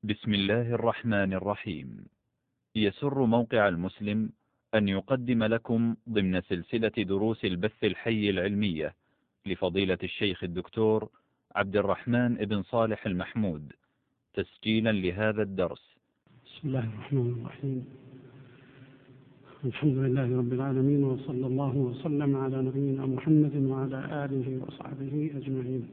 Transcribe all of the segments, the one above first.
بسم الله الرحمن الرحيم. يسر موقع المسلم أن يقدم لكم ضمن سلسلة دروس البث الحي العلمية لفضيلة الشيخ الدكتور عبد الرحمن بن صالح المحمود تسجيلا لهذا الدرس. بسم الله الرحمن الرحيم. الحمد لله رب العالمين، وصلى الله وسلم على نبينا محمد وعلى آله وصحبه أجمعين.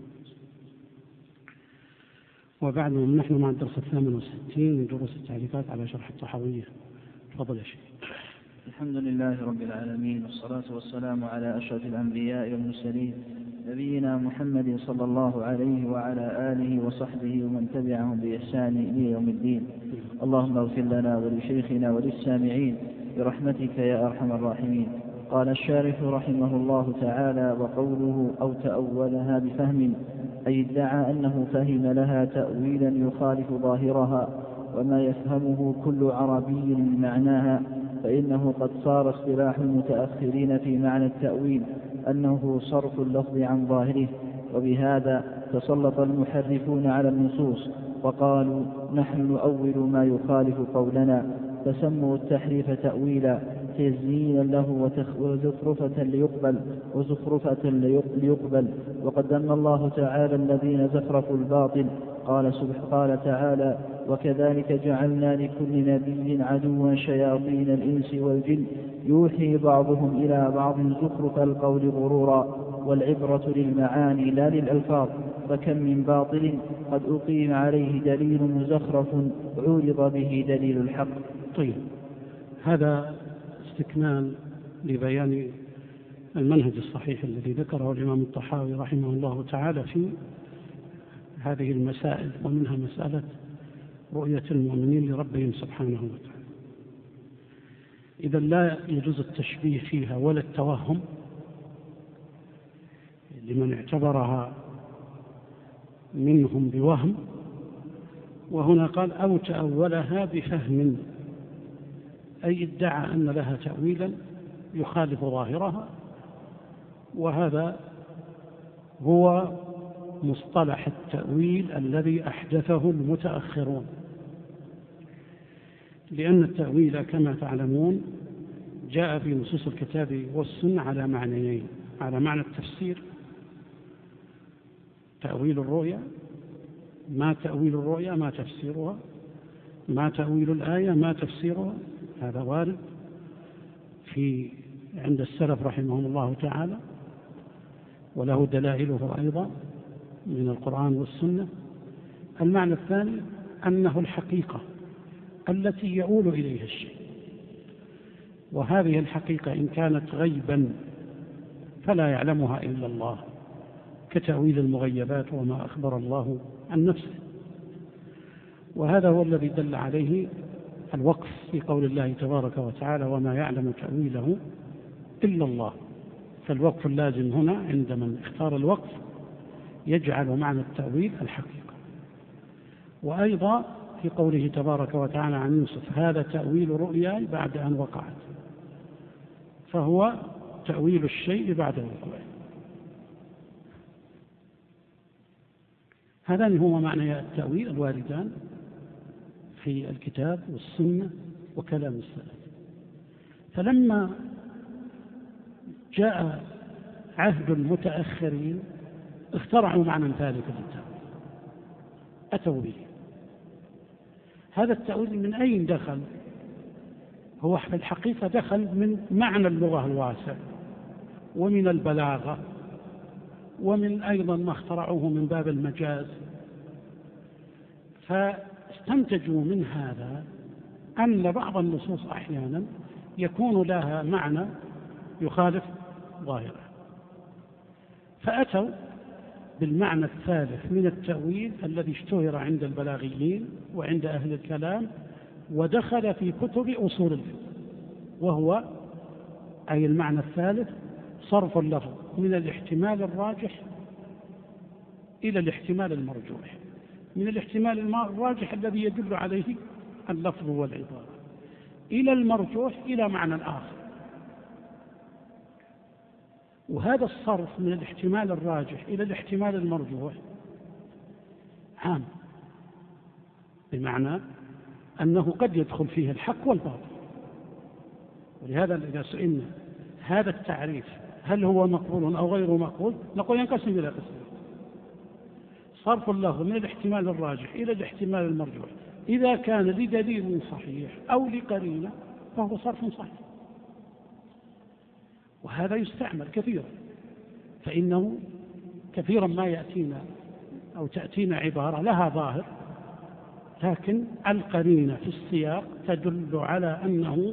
وبعد، نحن مع الدرس 68 من دروس التعريفات على شرح الطحاوية. تفضل يا شيخ. الحمد لله رب العالمين، والصلاة والسلام على أشرف الأنبياء والمرسلين نبينا محمد صلى الله عليه وعلى آله وصحبه ومن تبعهم بإحسان إلى يوم الدين. اللهم اغفر لنا ولشيخنا وللسامعين برحمتك يا أرحم الراحمين. قال الشارح رحمه الله تعالى: وقوله أو تأولها بفهم، أي ادعى أنه فهم لها تأويلا يخالف ظاهرها، وما يفهمه كل عربي من معناها، فإنه قد صار اصطلاح المتأخرين في معنى التأويل أنه صرف اللفظ عن ظاهره، وبهذا تسلط المحرفون على النصوص وقالوا نحن نؤول ما يخالف قولنا، فسموا التحريف تأويلا تزيينا له وزخرفة ليقبل. وقد ذم الله تعالى الذين زخرفوا الباطل. قال تعالى: وكذلك جعلنا لكل نبي عدوا شياطين الإنس والجن يوحي بعضهم إلى بعض زخرف القول غرورا. والعبرة للمعاني لا للألفاظ، فكم من باطل قد أقيم عليه دليل مزخرف عورض به دليل الحق. طيب، هذا استكمال لبيان المنهج الصحيح الذي ذكره الإمام الطحاوي رحمه الله تعالى في هذه المسائل، ومنها مسألة رؤية المؤمنين لربهم سبحانه وتعالى. إذا لا يجوز التشبيه فيها ولا التوهم لمن اعتبرها منهم بوهم. وهنا قال أو تأولها بفهم، أي ادعى أن لها تأويلا يخالف ظاهرها، وهذا هو مصطلح التأويل الذي أحدثه المتأخرون، لأن التأويل كما تعلمون جاء في نصوص الكتاب والسنة على معنيين: على معنى التفسير، تأويل الرؤيا، ما تأويل الرؤيا ما تفسيرها، ما تأويل الآية ما تفسيرها. هذا وارد عند السلف رحمهم الله تعالى، وله دلائله أيضا من القرآن والسنة. المعنى الثاني أنه الحقيقة التي يؤول إليها الشيء، وهذه الحقيقة إن كانت غيبا فلا يعلمها إلا الله، كتأويل المغيبات وما أخبر الله عن نفسه. وهذا هو الذي دل عليه الوقف في قول الله تبارك وتعالى: وما يعلم تأويله إلا الله. فالوقف اللازم هنا عند من اختار الوقف يجعل معنى التأويل الحقيقة. وأيضا في قوله تبارك وتعالى عن يوسف: هذا تأويل رؤياي بعد أن وقعت، فهو تأويل الشيء بعد وقوعه. هذان هما معنى التأويل الواردان في الكتاب والسنة وكلام السلف. فلما جاء عهد المتأخرين اخترعوا معنى ثالث للتأويل، أتوا به. هذا التأويل من أين دخل؟ هو في الحقيقة دخل من معنى اللغة الواسع، ومن البلاغة، ومن أيضا ما اخترعوه من باب المجاز. فاستنتجوا من هذا أن بعض النصوص أحيانا يكون لها معنى يخالف ظاهره، فأتوا بالمعنى الثالث من التأويل الذي اشتهر عند البلاغيين وعند أهل الكلام، ودخل في كتب أصول الفقه، وهو أي المعنى الثالث صرف اللفظ من الاحتمال الراجح إلى الاحتمال المرجوح، من الاحتمال الراجح الذي يدل عليه اللفظ والعبارة إلى المرجوح إلى معنى آخر. وهذا الصرف من الاحتمال الراجح إلى الاحتمال المرجوح عام، بمعنى أنه قد يدخل فيه الحق والباطل. ولهذا إذا سئلنا هذا التعريف هل هو مقبول أو غير مقبول، نقول ينقسم إلى قسمين: صرف اللفظ من الاحتمال الراجح إلى الاحتمال المرجوح إذا كان لدليل صحيح أو لقرينة فهو صرف صحيح، وهذا يستعمل كثيرا، فإنه كثيرا ما يأتينا أو تأتينا عبارة لها ظاهر لكن القرينة في السياق تدل على أنه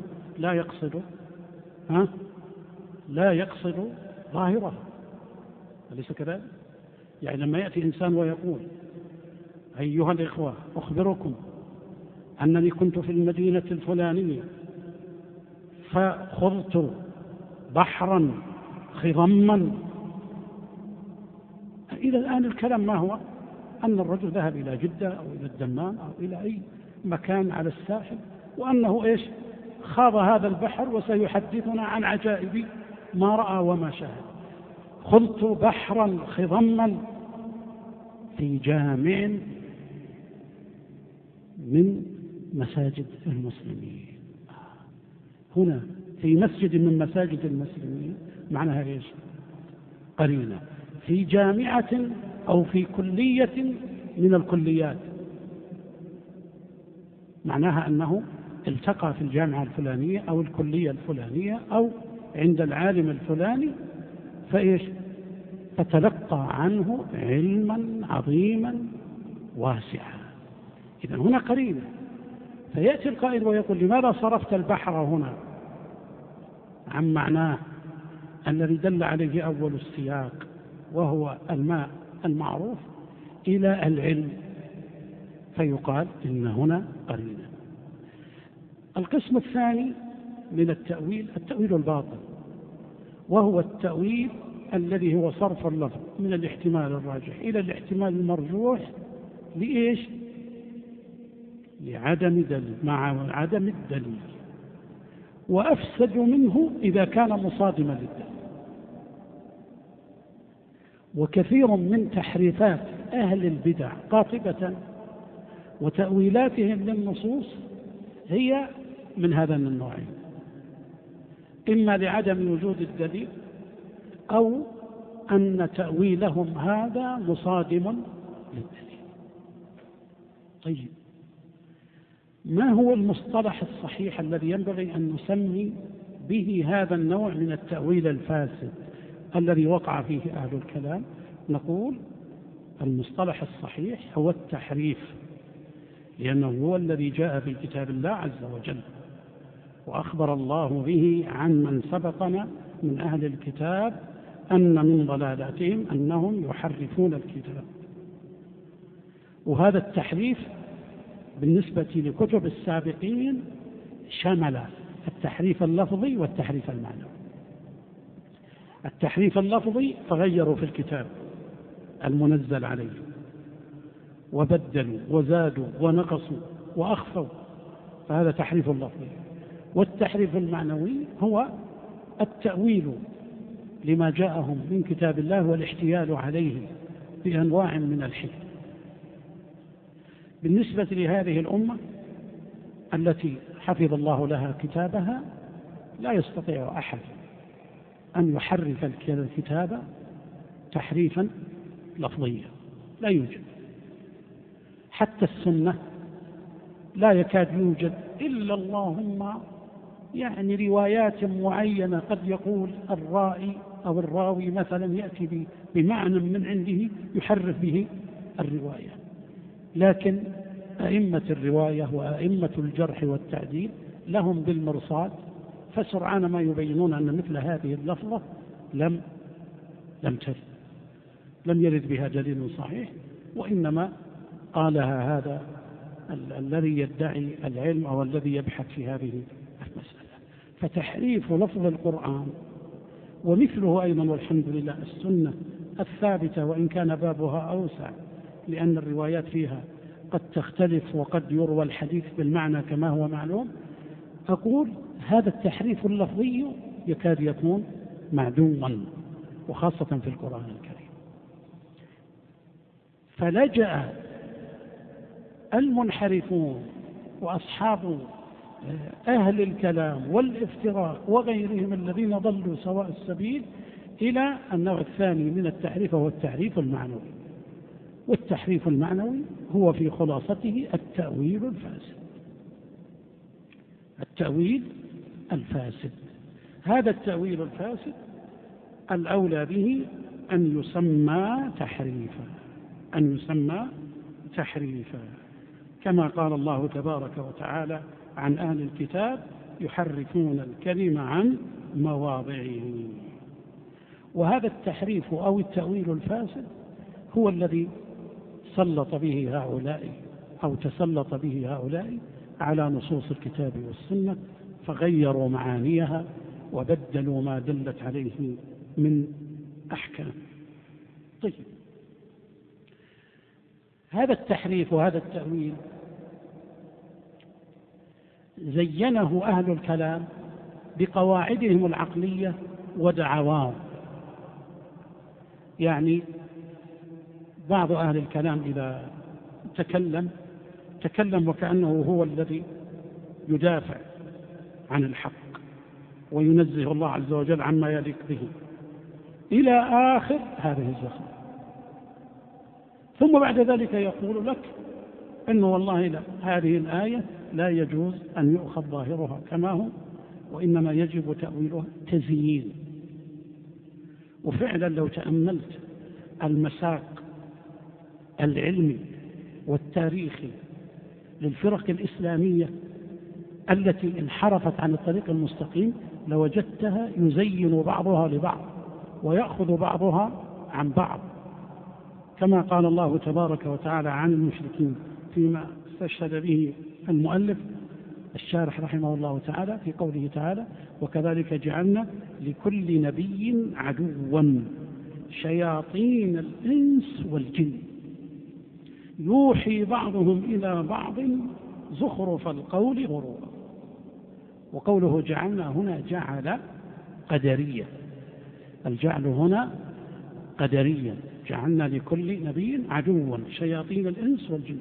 لا يقصد ظاهرها، أليس كذلك؟ يعني لما يأتي إنسان ويقول: أيها الإخوة أخبركم أنني كنت في المدينة الفلانية فخضت بحرا خضما، إلى الآن الكلام ما هو؟ أن الرجل ذهب إلى جدة أو إلى الدمام أو إلى أي مكان على الساحل، وأنه خاض هذا البحر وسيحدثنا عن عجائب ما رأى وما شاهد. خضت بحرا خضما في جامع من مساجد المسلمين. هنا في مسجد من مساجد المسلمين معناها قرينة. في جامعة أو في كلية من الكليات معناها أنه التقى في الجامعة الفلانية أو الكلية الفلانية أو عند العالم الفلاني فتلقى عنه علما عظيما واسعا. إذن هنا قرينة. فيأتي القائل ويقول: لماذا صرفت البحر هنا عن معناه الذي دل عليه أول السياق وهو الماء المعروف إلى العلم؟ فيقال إن هنا قرينة. القسم الثاني من التأويل الباطل، وهو التأويل الذي هو صرف اللفظ من الاحتمال الراجح إلى الاحتمال المرجوح لعدم دليل مع عدم الدليل، وأفسد منه إذا كان مصادما للدليل. وكثير من تحريفات أهل البدع قاطبة وتأويلاتهم للنصوص هي من هذا النوعين: إما لعدم وجود الدليل أو أن تأويلهم هذا مصادم للدليل. طيب، ما هو المصطلح الصحيح الذي ينبغي أن نسمي به هذا النوع من التأويل الفاسد الذي وقع فيه أهل الكلام؟ نقول المصطلح الصحيح هو التحريف، لأنه هو الذي جاء في كتاب الله عز وجل، وأخبر الله به عن من سبقنا من أهل الكتاب أن من ضلالاتهم أنهم يحرفون الكتاب. وهذا التحريف بالنسبة لكتب السابقين شمل التحريف اللفظي والتحريف المعنوي. التحريف اللفظي فغيروا في الكتاب المنزل عليه وبدلوا وزادوا ونقصوا وأخفوا، فهذا تحريف اللفظي. والتحريف المعنوي هو التأويل لما جاءهم من كتاب الله والاحتيال عليه بأنواع من الحكم. بالنسبة لهذه الأمة التي حفظ الله لها كتابها لا يستطيع أحد أن يحرف الكتاب تحريفا لفظيا، لا يوجد. حتى السنة لا يكاد يوجد إلا اللهم روايات معينة قد يقول الرائي أو الراوي مثلا يأتي بمعنى من عنده يحرف به الرواية، لكن أئمة الرواية وأئمة الجرح والتعديل لهم بالمرصاد، فسرعان ما يبينون أن مثل هذه اللفظة لم يرد بها دليل صحيح، وإنما قالها هذا الذي يدعي العلم أو الذي يبحث في هذه المسألة. فتحريف لفظ القرآن ومثله أيضا والحمد لله السنة الثابتة، وإن كان بابها أوسع لأن الروايات فيها قد تختلف وقد يروى الحديث بالمعنى كما هو معلوم، أقول هذا التحريف اللفظي يكاد يكون معدوما، وخاصة في القرآن الكريم. فلجأ المنحرفون وأصحاب أهل الكلام والافتراء وغيرهم الذين ضلوا سواء السبيل إلى النوع الثاني من التحريف، وهو التحريف المعنوي. والتحريف المعنوي هو في خلاصته التأويل الفاسد. التأويل الفاسد، هذا التأويل الفاسد الأولى به أن يسمى تحريفا، كما قال الله تبارك وتعالى عن أهل الكتاب يحرفون الكلم عن مواضعه. وهذا التحريف أو التأويل الفاسد هو الذي تسلط به هؤلاء على نصوص الكتاب والسنة، فغيروا معانيها وبدلوا ما دلت عليه من أحكام. طيب، هذا التحريف وهذا التأويل زينه أهل الكلام بقواعدهم العقلية ودعواهم. يعني بعض أهل الكلام إذا تكلم وكأنه هو الذي يدافع عن الحق وينزه الله عز وجل عما يليق به إلى آخر هذه الزخم، ثم بعد ذلك يقول لك إنه والله لا، هذه الآية لا يجوز أن يؤخذ ظاهرها كما هو، وإنما يجب تأويلها تزيين. وفعلا لو تأملت المساق العلمي والتاريخي للفرق الإسلامية التي انحرفت عن الطريق المستقيم لوجدتها يزين بعضها لبعض ويأخذ بعضها عن بعض، كما قال الله تبارك وتعالى عن المشركين فيما استشهد به المؤلف الشارح رحمه الله تعالى في قوله تعالى: وكذلك جعلنا لكل نبي عدوا شياطين الإنس والجن يوحي بعضهم إلى بعض زخرف القول غرورا. وقوله جعلنا هنا جعل قدرية، الجعل هنا قدريا، جعلنا لكل نبي عدوا شياطين الإنس والجن،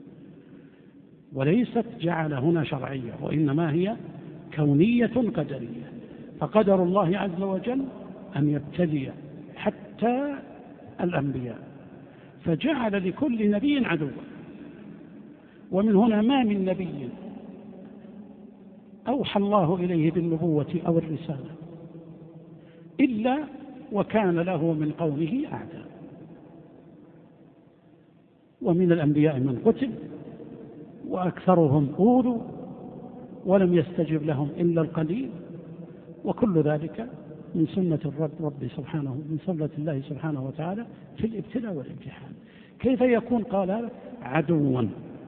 وليست جعل هنا شرعية، وإنما هي كونية قدرية. فقدر الله عز وجل أن يبتلي حتى الأنبياء، فجعل لكل نبي عدوا. ومن هنا ما من نبي أوحى الله إليه بالنبوة أو الرسالة إلا وكان له من قومه أعداء، ومن الأنبياء من قتل وأكثرهم أوذوا ولم يستجب لهم إلا القليل، وكل ذلك من سنة الرب سبحانه، من سنة الله سبحانه وتعالى في الابتلاء والامتحان. كيف يكون قال هذا عدوا؟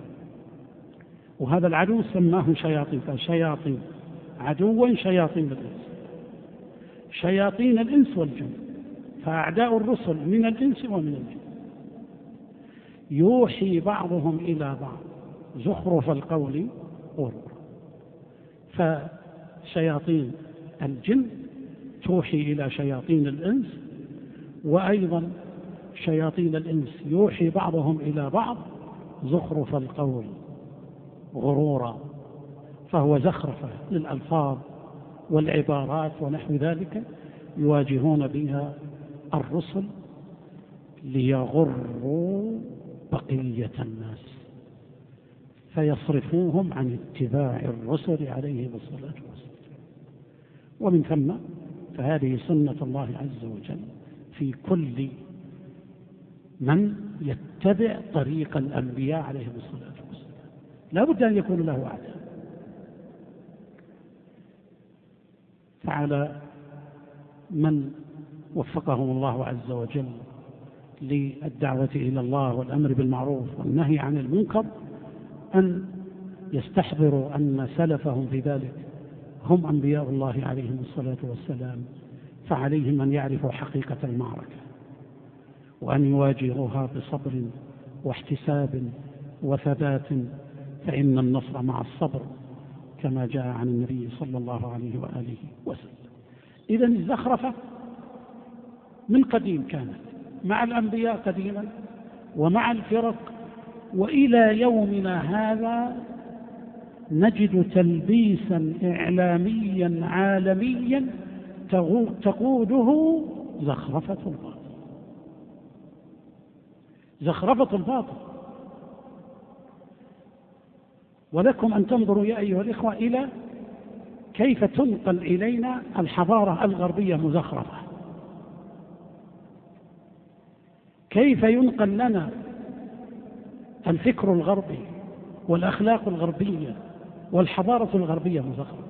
وهذا العدو سماه شياطين، فشياطين عدوا شياطين الإنس، شياطين الإنس والجن، فأعداء الرسل من الإنس ومن الجن يوحي بعضهم إلى بعض زخرف القول غرورا. فشياطين الجن توحي إلى شياطين الإنس، وأيضا شياطين الإنس يوحي بعضهم إلى بعض زخرف القول غرورا، فهو زخرفة للألفاظ والعبارات ونحو ذلك يواجهون بها الرسل ليغروا بقية الناس فيصرفوهم عن اتباع الرسل عليهم الصلاة والسلام. ومن ثم فهذه سنة الله عز وجل في كل من يتبع طريق الأنبياء عليهم الصلاة والسلام، لا بد أن يكون له أعداء. فعلى من وفقهم الله عز وجل للدعوة إلى الله والأمر بالمعروف والنهي عن المنكر أن يستحضروا أن سلفهم في ذلك هم أنبياء الله عليهم الصلاة والسلام، فعليهم أن يعرفوا حقيقة المعركة وأن يواجهوها بصبر واحتساب وثبات، فإن النصر مع الصبر كما جاء عن النبي صلى الله عليه وآله وسلم. إذن الزخرفة من قديم كانت مع الأنبياء قديما ومع الفرق وإلى يومنا هذا نجد تلبيسا إعلاميا عالميا تقوده زخرفة الباطل. زخرفة الباطل. ولكم أن تنظروا يا أيها الإخوة إلى كيف تنقل إلينا الحضارة الغربية مزخرفة، كيف ينقل لنا الفكر الغربي والأخلاق الغربية والحضارة الغربية مزخرفة،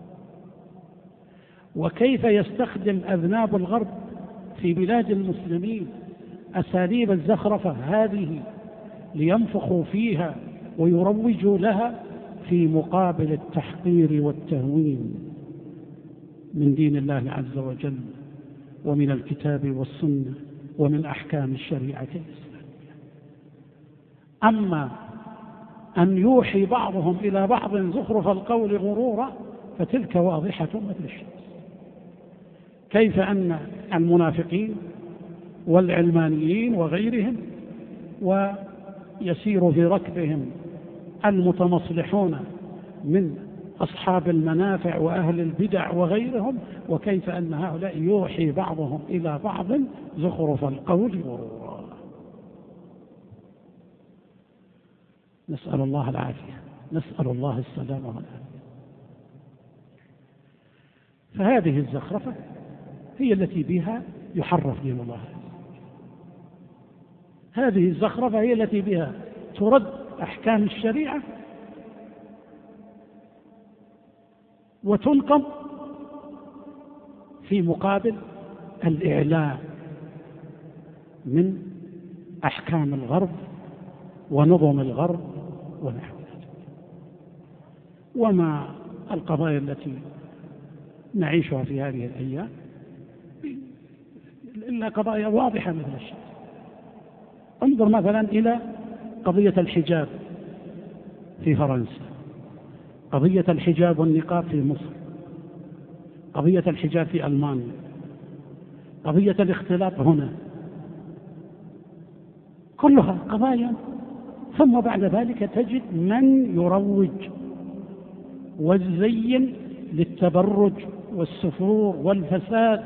وكيف يستخدم أذناب الغرب في بلاد المسلمين أساليب الزخرفة هذه لينفخوا فيها ويروجوا لها في مقابل التحقير والتهوين من دين الله عز وجل ومن الكتاب والسنة ومن أحكام الشريعة الإسلامية. أما أن يوحي بعضهم إلى بعض زخرف القول غرورا فتلك واضحة مثل الشمس. كيف أن المنافقين والعلمانيين وغيرهم ويسير في ركبهم المتمصلحون من أصحاب المنافع وأهل البدع وغيرهم، وكيف أن هؤلاء يوحي بعضهم إلى بعض زخرف القول غرورا. نسأل الله العافية، نسأل الله السلامة والعافية. فهذه الزخرفة هي التي بها يحرف دين الله. هذه الزخرفة هي التي بها ترد أحكام الشريعة وتنقض في مقابل الإعلاء من أحكام الغرب ونظم الغرب ونحو ذلك. وما القضايا التي نعيشها في هذه الأيام إلا قضايا واضحة مثل الشمس. انظر مثلا إلى قضية الحجاب في فرنسا، قضية الحجاب والنقاب في مصر، قضية الحجاب في ألمانيا، قضية الاختلاط هنا، كلها قضايا. ثم بعد ذلك تجد من يروج ويزين للتبرج والسفور والفساد،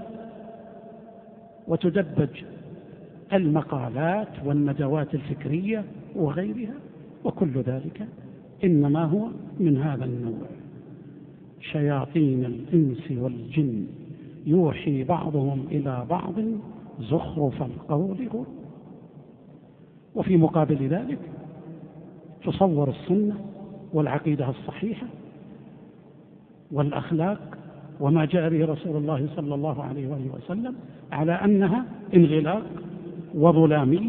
وتدبج المقالات والندوات الفكرية وغيرها، وكل ذلك إنما هو من هذا النوع. شياطين الإنس والجن يوحي بعضهم إلى بعض زخرف القول غرورا. وفي مقابل ذلك تصور السنة والعقيدة الصحيحة والأخلاق وما جاء به رسول الله صلى الله عليه وآله وسلم على أنها انغلاق وظلامية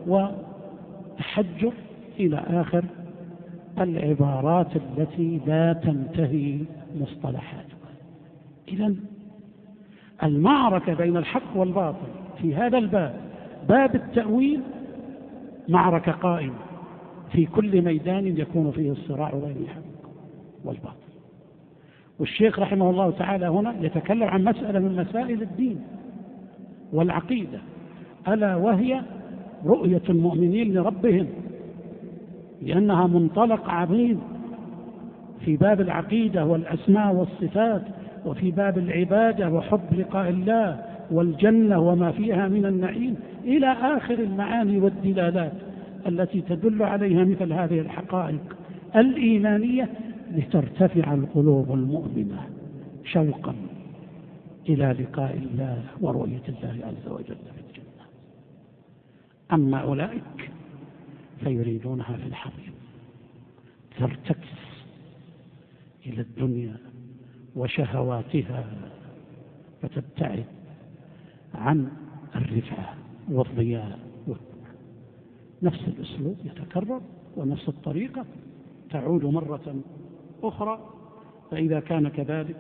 وتحجر إلى آخر العبارات التي لا تنتهي مصطلحاتها. إذن المعركة بين الحق والباطل في هذا الباب، باب التأويل، معركة قائمة في كل ميدان يكون فيه الصراع بين الحق والباطل. والشيخ رحمه الله تعالى هنا يتكلم عن مسألة من مسائل الدين والعقيدة، ألا وهي رؤية المؤمنين لربهم، لأنها منطلق عظيم في باب العقيدة والأسماء والصفات، وفي باب العبادة وحب لقاء الله والجنة وما فيها من النعيم، إلى آخر المعاني والدلالات التي تدل عليها مثل هذه الحقائق الإيمانية، لترتفع القلوب المؤمنة شوقا إلى لقاء الله ورؤية الله عز وجل في الجنة. أما أولئك فيريدونها في الحضيض، ترتكس إلى الدنيا وشهواتها فتبتعد عن الرفعة والضياء. نفس الأسلوب يتكرر ونفس الطريقة تعود مرة أخرى. فإذا كان كذلك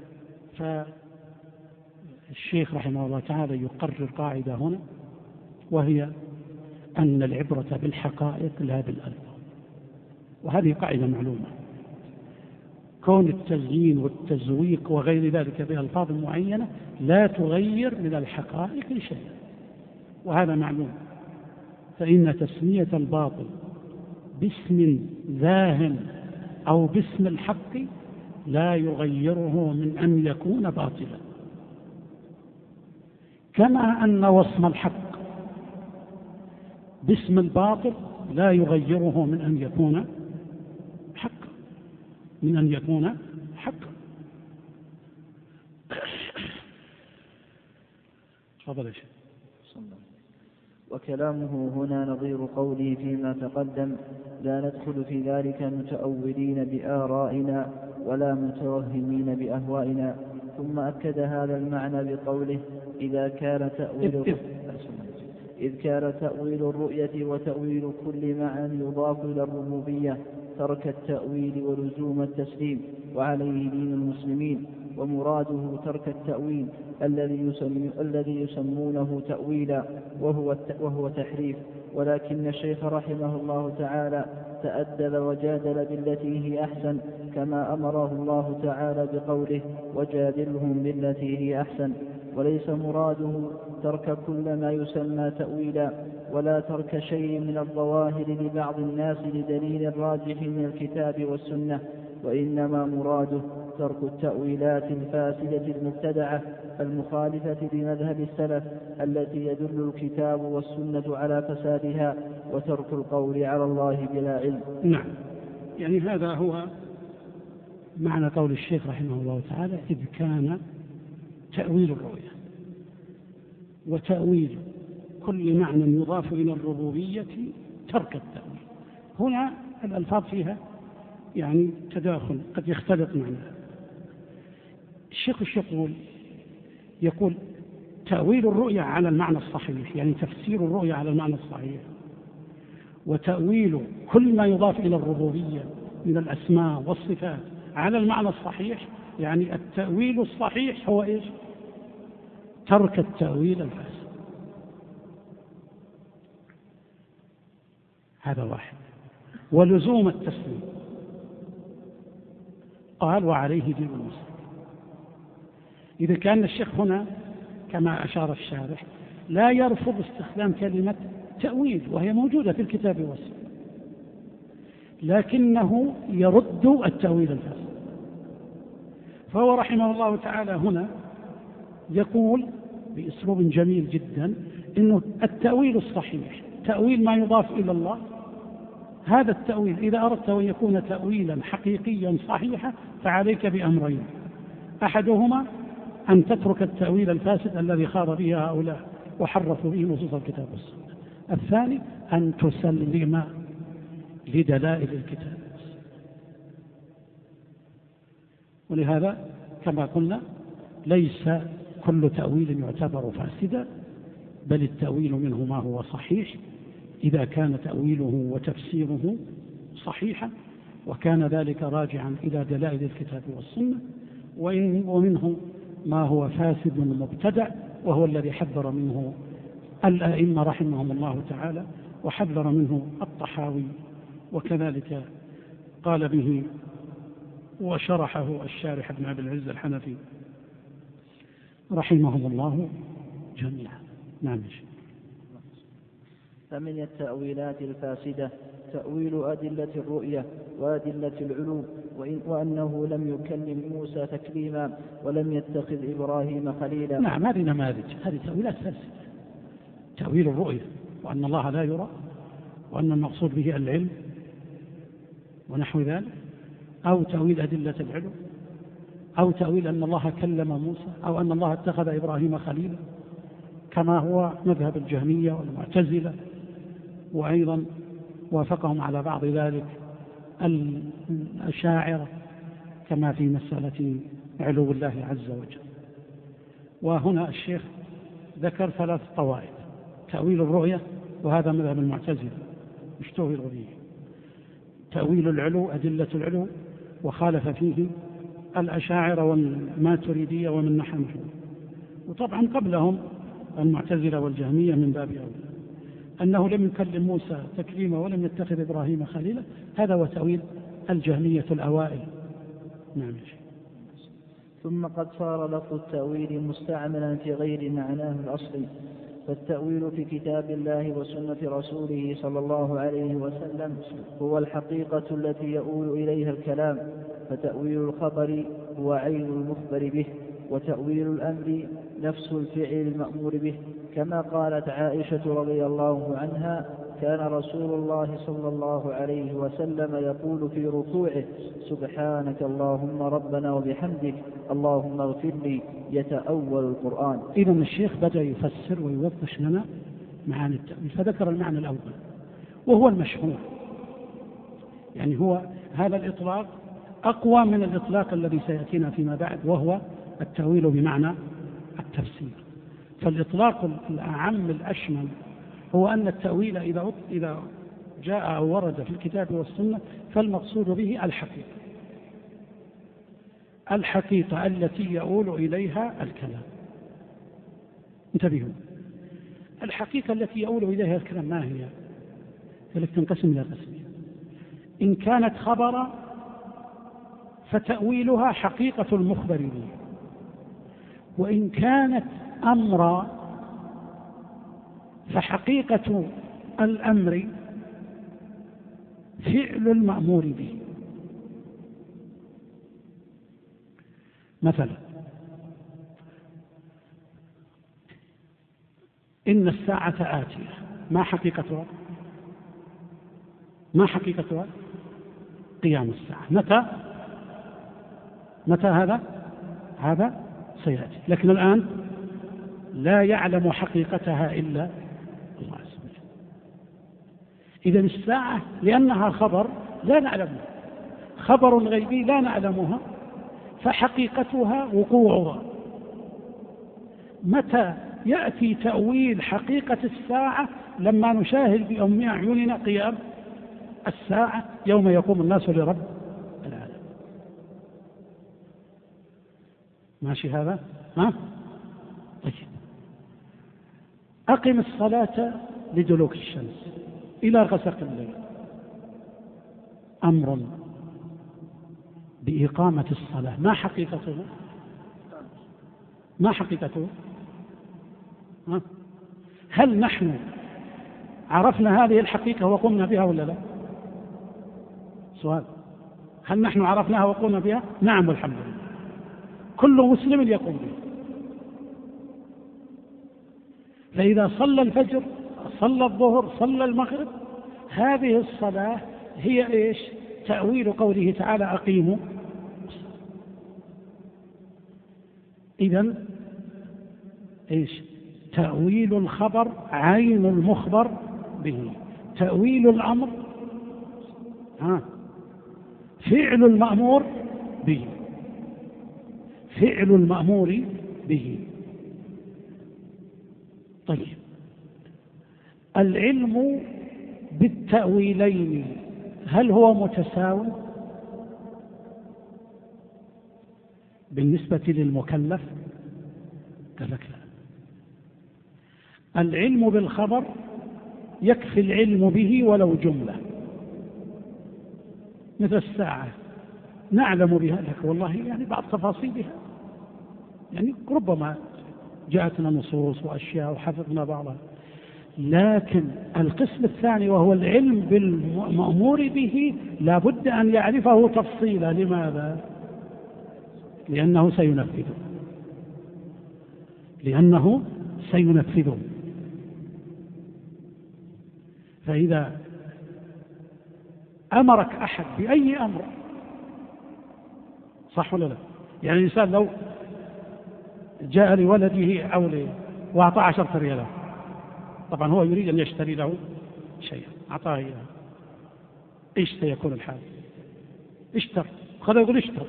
فالشيخ رحمه الله تعالى يقرر قاعدة هنا، وهي أن العبرة بالحقائق لا بالألفاظ. وهذه قاعدة معلومة. كون التزيين والتزويق وغير ذلك بألفاظ معينة لا تغير من الحقائق شيئا، وهذا معلوم. فإن تسمية الباطل باسم ذاه أو باسم الحق لا يغيره من أن يكون باطلا، كما أن وصم الحق باسم الباطل لا يغيره من أن يكون حقا. تفضل يا شيخ. وكلامه هنا نظير قوله فيما تقدم: لا ندخل في ذلك متأولين بآرائنا ولا متوهمين بأهوائنا. ثم أكد هذا المعنى بقوله: إذ كان تأويل الرؤية وتأويل كل معنى يضاف إلى الربوبية ترك التأويل ولزوم التسليم، وعليه دين المسلمين. ومراده ترك التأويل الذي يسمونه تأويلا وهو تحريف. ولكن الشيخ رحمه الله تعالى تأدب وجادل بالتي هي أحسن، كما أمره الله تعالى بقوله: وجادلهم بالتي هي أحسن. وليس مراده ترك كل ما يسمى تأويلا، ولا ترك شيء من الظواهر لبعض الناس لدليل راجح من الكتاب والسنة، وإنما مراده ترك التأويلات الفاسدة المبتدعة المخالفة لمذهب السلف التي يدل الكتاب والسنة على فسادها، وترك القول على الله بلا علم. نعم، يعني هذا هو معنى قول الشيخ رحمه الله تعالى: إذ كان تأويل الرؤية وتأويل كل معنى يضاف إلى الربوبية ترك التأويل. هنا الألفاظ فيها يعني تداخل، قد يختلط معناها. الشيخ يقول تأويل الرؤية على المعنى الصحيح، يعني تفسير الرؤية على المعنى الصحيح، وتأويل كل ما يضاف إلى الربوبية من الأسماء والصفات على المعنى الصحيح، يعني التأويل الصحيح هو إيش؟ ترك التأويل الفاسد. هذا واحد. ولزوم التسليم، قال: وعليه دين المسلم. إذا كان الشيخ هنا كما أشار الشارح لا يرفض استخدام كلمة تأويل، وهي موجودة في الكتاب والسنة، لكنه يرد التأويل الفاسد. فهو رحمه الله تعالى هنا يقول بأسلوب جميل جدا إنه التأويل الصحيح تأويل ما يضاف إلى الله. هذا التأويل إذا أردت أن يكون تأويلا حقيقيا صحيحا فعليك بأمرين: أحدهما أن تترك التأويل الفاسد الذي خاض به هؤلاء وحرفوا به نصوص الكتاب والسنة. الثاني أن تسلم لدلائل الكتاب. ولهذا كما قلنا ليس كل تأويل يعتبر فاسدا، بل التأويل منه ما هو صحيح إذا كان تأويله وتفسيره صحيحا وكان ذلك راجعا إلى دلائل الكتاب والسنة، ومنه ما هو فاسد مبتدع، وهو الذي حذر منه الأئمة رحمهم الله تعالى، وحذر منه الطحاوي، وكذلك قال به وشرحه الشارح ابن أبي العز الحنفي رحمهم الله جميعا. نعم. فمن التأويلات الفاسدة تأويل أدلة الرؤية وأدلة العلو، وأنه لم يكلم موسى تكليما ولم يتخذ إبراهيم خليلا. نعم، هذه نماذج، هذه تأويلات فاسدة. تأويل الرؤية وأن الله لا يرى، وأن المقصود به العلم ونحو ذلك، أو تأويل أدلة العلو، أو تأويل أن الله كلم موسى، أو أن الله اتخذ إبراهيم خليلا، كما هو مذهب الجهمية والمعتزلة، وأيضا وافقهم على بعض ذلك الأشاعرة كما في مسألة علو الله عز وجل. وهنا الشيخ ذكر 3 طوائف: تأويل الرؤية، وهذا مذهب المعتزلة مش تأويل به، تأويل العلو أدلة العلو، وخالف فيه الأشاعرة والماتريدية ومن نحن، وطبعا قبلهم المعتزلة والجهمية من باب أولى. أنه لم يكلم موسى تكليما ولم يتخذ إبراهيم خليلا، هذا هو تأويل الجهمية الأوائل. نعم. ثم قد صار لفظ التأويل مستعملا في غير معناه الأصلي، فالتأويل في كتاب الله وسنة رسوله صلى الله عليه وسلم هو الحقيقة التي يؤول إليها الكلام، فتأويل الخبر هو عين المخبر به، وتأويل الأمر نفس الفعل المأمور به، كما قالت عائشة رضي الله عنها: كان رسول الله صلى الله عليه وسلم يقول في ركوعه: سبحانك اللهم ربنا وبحمدك اللهم اغفر لي، يتأول القرآن. إذا الشيخ بدأ يفسر ويوضح لنا معاني التأويل، فذكر المعنى الأول وهو المشهور، يعني هو هذا الإطلاق أقوى من الإطلاق الذي سيأتينا فيما بعد، وهو التأويل بمعنى التفسير. فالإطلاق الأعم الأشمل هو أن التأويل إذا جاء أو ورد في الكتاب والسنة فالمقصود به الحقيقة التي يؤول إليها الكلام. انتبهوا، الحقيقة التي يؤول إليها الكلام ما هي؟ ذلك تنقسم إلى قسمين: إن كانت خبرا فتأويلها حقيقة المخبر به، وإن كانت أمرا فحقيقة الأمر فعل المأمور به. مثلا: إن الساعة آتية، ما حقيقتها؟ قيام الساعة. متى هذا سيأتي، لكن الآن لا يعلم حقيقتها إلا الله عز وجل. إذن الساعة لأنها خبر لا نعلمها، خبر غيبي لا نعلمها، فحقيقتها وقوعها. متى يأتي تأويل حقيقة الساعة؟ لما نشاهد بأم أعيننا قيام الساعة يوم يقوم الناس لرب العالمين. ماشي هذا؟ طيب، أقم الصلاة لدلوك الشمس إلى غسق الليل، أمر بإقامة الصلاة، ما حقيقته؟ هل نحن عرفنا هذه الحقيقة وقمنا بها ولا لا؟ سؤال: هل نحن عرفناها وقمنا بها؟ نعم والحمد لله، كل مسلم يقوم بها. فإذا صلى الفجر، صلى الظهر، صلى المغرب، هذه الصلاة هي إيش؟ تأويل قوله تعالى: أقيموا. إذن إيش؟ تأويل الخبر عين المخبر به، تأويل الأمر فعل المأمور به. طيب، العلم بالتأويلين هل هو متساوي بالنسبة للمكلف؟ قال لك لا. العلم بالخبر يكفي العلم به ولو جملة، مثل الساعة نعلم بها، لك والله يعني بعض تفاصيلها يعني ربما جاءتنا نصوص وأشياء وحفظنا بعضها، لكن القسم الثاني وهو العلم بالمأمور به لا بد أن يعرفه تفصيلا. لماذا؟ لأنه سينفذه. فإذا أمرك أحد بأي أمر، صح ولا لا؟ يعني الإنسان لو جاء لولده أو وأعطاه 10 ريالات، طبعا هو يريد أن يشتري له شيئا، أعطاه إياه، إيش سيكون الحال؟ اشتر، خذ يقول اشتر.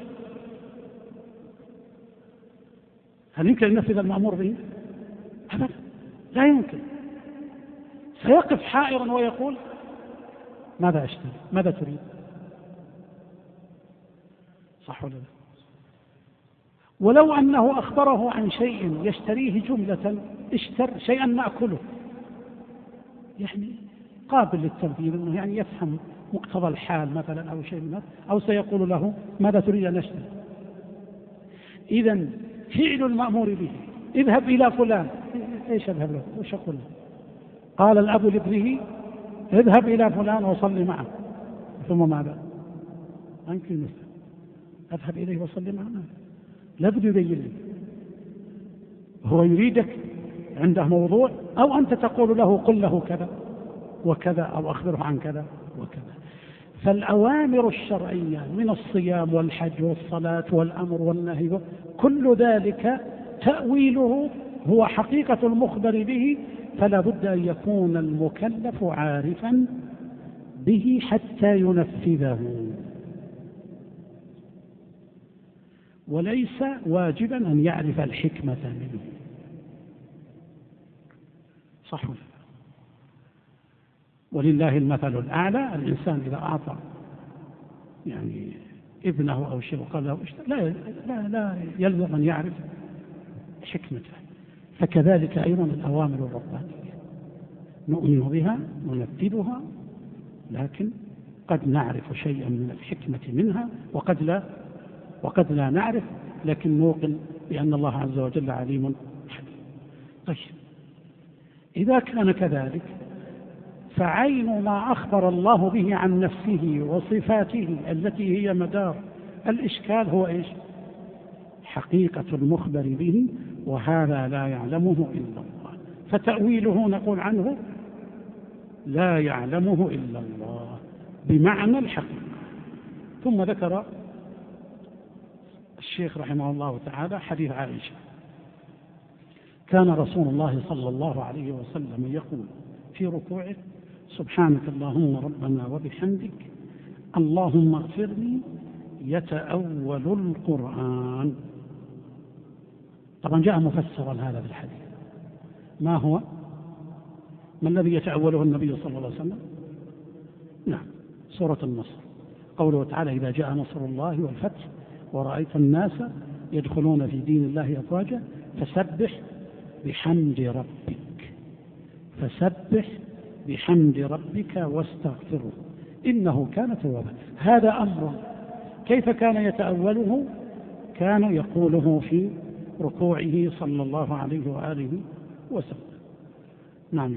هل يمكن أن ينفذ المأمور به؟ أبدا، لا يمكن. سيقف حائرا ويقول: ماذا أشتري؟ ماذا تريد؟ صح ولا لا؟ ولو أنه أخبره عن شيء يشتريه جملة: اشتر شيئا نأكله، يعني قابل للتنفيذ، أنه يعني يفهم مقتضى الحال مثلا أو شيء من هذا، أو سيقول له: ماذا تريد أن أشتري؟ إذن فعل المأمور به: اذهب إلى فلان إيش أذهب له؟ وش أقول له؟ قال الأب لابنه اذهب إلى فلان وصلي معه، ثم ماذا؟ أنكر مثل أذهب إليه وصلي معه، لابد يبين لي هو يريدك عنده موضوع، أو أنت تقول له قل له كذا وكذا، أو أخبره عن كذا وكذا. فالأوامر الشرعية من الصيام والحج والصلاة والأمر والنهي كل ذلك تأويله هو حقيقة المخبر به، فلا بد أن يكون المكلف عارفا به حتى ينفذه، وليس واجبا أن يعرف الحكمة منه. صح؟ ولله المثل الأعلى. الإنسان إذا أعطى يعني ابنه أو شيء وقال له لا يلزم أن يعرف حكمته. فكذلك أيضا الأوامر الربانية نؤمن بها وننفذها، لكن قد نعرف شيئا من الحكمة منها وقد لا نعرف، لكن نوقن بأن الله عز وجل عليم حكيم. طيب إذا كان كذلك فعين ما أخبر الله به عن نفسه وصفاته التي هي مدار الإشكال هو إيش؟ حقيقة المخبر به، وهذا لا يعلمه إلا الله، فتأويله نقول عنه لا يعلمه إلا الله بمعنى الحقيقة. ثم ذكر الشيخ رحمه الله تعالى حديث عائشة: كان رسول الله صلى الله عليه وسلم يقول في ركوعه: سبحانك اللهم ربنا وبحمدك اللهم اغفر لي. يتأول القرآن. طبعا جاء مفسرا هذا في الحديث. ما هو؟ ما الذي يتأوله النبي صلى الله عليه وسلم؟ نعم، سورة النصر، قوله تعالى: إذا جاء نصر الله والفتح ورأيت الناس يدخلون في دين الله أفواجا فسبح بحمد ربك، فسبح بحمد ربك واستغفره إنه كان توابا. هذا أمر. كيف كان يتأوله؟ كان يقوله في ركوعه صلى الله عليه وآله وسلم. نعم.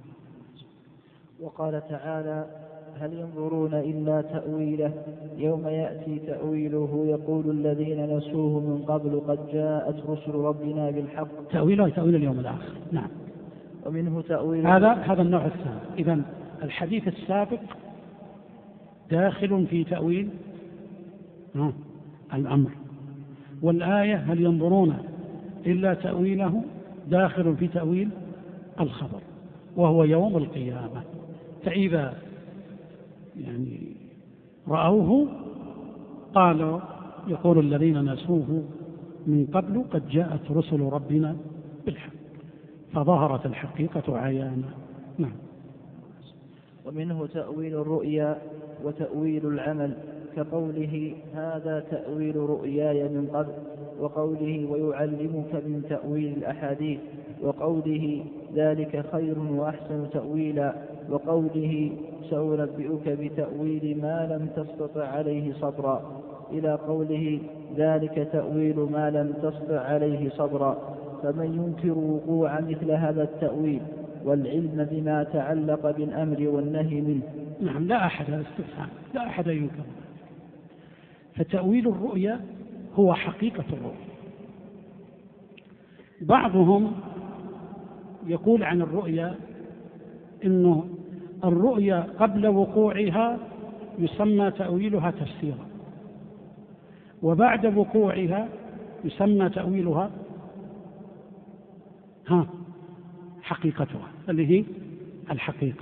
وقال تعالى: هل ينظرون إلا تأويله يوم يأتي تأويله يقول الذين نسوه من قبل قد جاءت رسل ربنا بالحق. تأويله تأويل اليوم الآخر. نعم. ومنه تأويل هذا النوع الثاني. إذن الحديث السابق داخل في تأويل الأمر، والآية هل ينظرون إلا تأويله داخل في تأويل الخبر، وهو يوم القيامة. فإذا يعني رأوه قالوا يقول الذين نسوه من قبل قد جاءت رسل ربنا بالحق، فظهرت الحقيقة عيانا. نعم. ومنه تأويل الرؤيا وتأويل العمل، كقوله: هذا تأويل رؤياي من قبل، وقوله: ويعلمك من تأويل الأحاديث، وقوله: ذلك خير وأحسن تأويلا، وقوله: سأنبئك بتأويل ما لم تستطع عليه صبرا، إلى قوله: ذلك تأويل ما لم تستطع عليه صبرا. فمن ينكر وقوع مثل هذا التأويل والعلم بما تعلق بالأمر والنهي منه. نعم، لا أحد، هذا استفهام، لا أحد ينكر. فتأويل الرؤيا هو حقيقة الرؤيا. بعضهم يقول عن الرؤيا إنه الرؤيا قبل وقوعها يسمى تأويلها تفسيرا، وبعد وقوعها يسمى تأويلها حقيقتها اللي هي الحقيقة.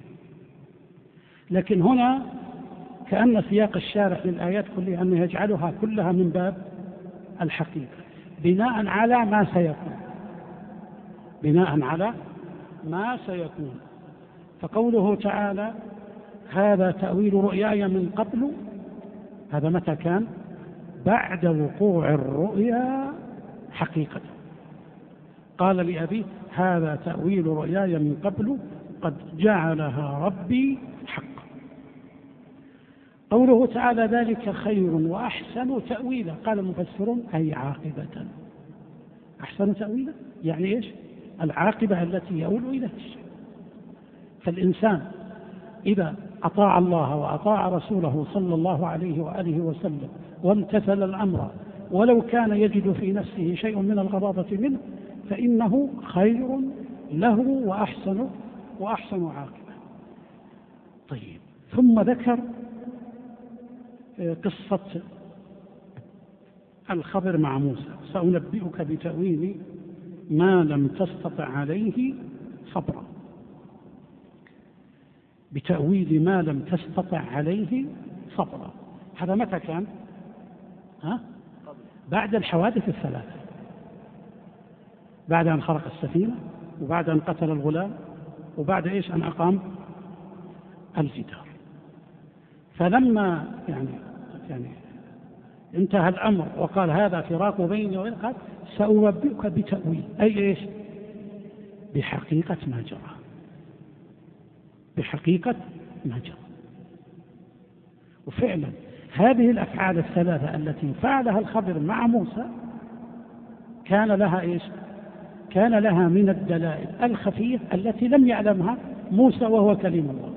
لكن هنا كأن سياق الشارح للآيات كلها أنه يجعلها كلها من باب الحقيقة بناء على ما سيكون. فقوله تعالى: هذا تأويل رؤياي من قبل، هذا متى كان؟ بعد وقوع الرؤيا حقيقة. قال لأبيه: هذا تأويل رؤياي من قبل قد جعلها ربي حقا. قوله تعالى: ذلك خير وأحسن تأويلا، قال المفسرون: أي عاقبة. أحسن تأويلا يعني إيش؟ العاقبة التي يؤول إليها الشيء. فالإنسان إذا أطاع الله وأطاع رسوله صلى الله عليه وآله وسلم وامتثل الأمر ولو كان يجد في نفسه شيء من الغضاضة منه فإنه خير له وأحسن عاقبة. طيب، ثم ذكر قصة الخضر مع موسى: سأنبئك بتأويل ما لم تستطع عليه صبرا. بتأويل ما لم تستطع عليه صبرا، هذا متى كان؟ بعد الحوادث الثلاثة، بعد أن خرق السفينة، وبعد أن قتل الغلام، وبعد إيش؟ أن أقام الجدار. فلما يعني انتهى الأمر وقال هذا فراق بيني وبينك، قال سأنبئك بتأويل، أي إيش؟ بحقيقة ما جرى، بحقيقة ما جرى. وفعلا هذه الأفعال الثلاثة التي فعلها الخضر مع موسى كان لها إيش؟ كان لها من الدلائل الخفية التي لم يعلمها موسى وهو كليم الله.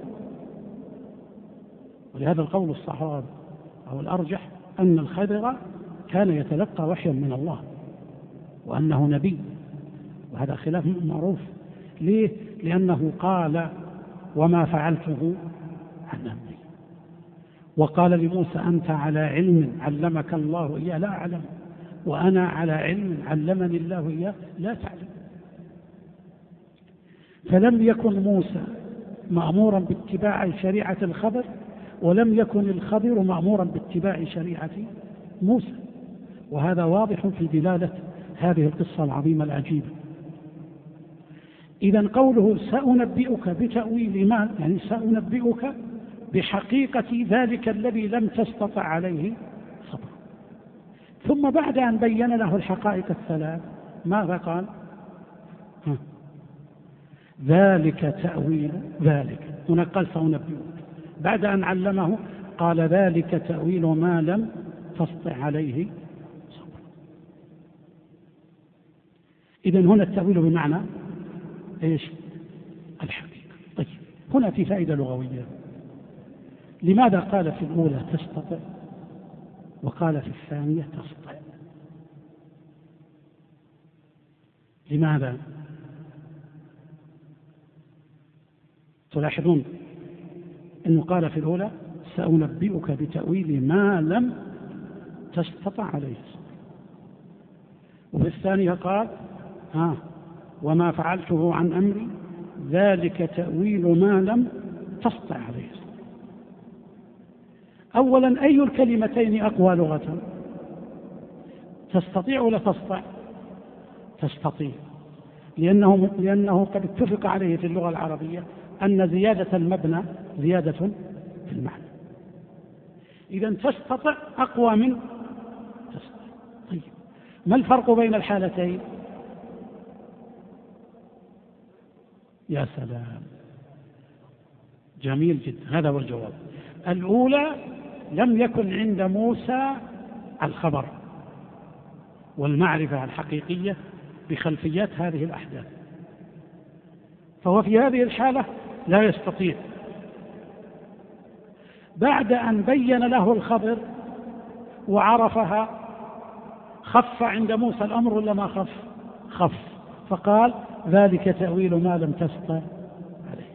ولهذا القول الصحيح أو الأرجح أن الخضر كان يتلقى وحيا من الله وأنه نبي، وهذا خلاف معروف. ليه؟ لأنه قال وما فعلته عن أمري، وقال لموسى أنت على علم علمك الله إياه لا أعلم، وأنا على علم علمني الله إياه لا تعلم. فلم يكن موسى مأمورا باتباع شريعة الخضر، ولم يكن الخضر مأمورا باتباع شريعة موسى، وهذا واضح في دلالة هذه القصة العظيمة العجيبة. إذن قوله سأنبئك بتأويل ما، يعني سأنبئك بحقيقة ذلك الذي لم تستطع عليه صبرا. ثم بعد أن بين له الحقائق الثلاث ماذا قال؟ ذلك تأويل ذلك. هنا قال سأنبئك، بعد أن علمه قال ذلك تأويل ما لم تستطع عليه صبرا. إذن هنا التأويل بمعنى إيش؟ الحقيقة. طيب، هنا في فائدة لغوية. لماذا قال في الأولى تستطع وقال في الثانية تستطع؟ لماذا؟ تلاحظون أنه قال في الأولى سأنبئك بتأويل ما لم تستطع عليه، وفي الثانية قال وما فعلته عن أمري ذلك تأويل ما لم تستطع عليه. أولا، أي الكلمتين أقوى لغة؟ تستطيع ولا تستطيع؟ تستطيع، لأنه قد اتفق عليه في اللغة العربية أن زيادة المبنى زيادة في المعنى. إذن تستطيع أقوى من تستطيع. طيب، ما الفرق بين الحالتين؟ يا سلام، جميل جدا، هذا هو الجواب. الأولى لم يكن عند موسى الخبر والمعرفة الحقيقية بخلفيات هذه الأحداث، فهو في هذه الحالة لا يستطيع. بعد أن بين له الخبر وعرفها خف عند موسى الأمر ولا ما خف، فقال ذلك تأويل ما لم تستطع عليه.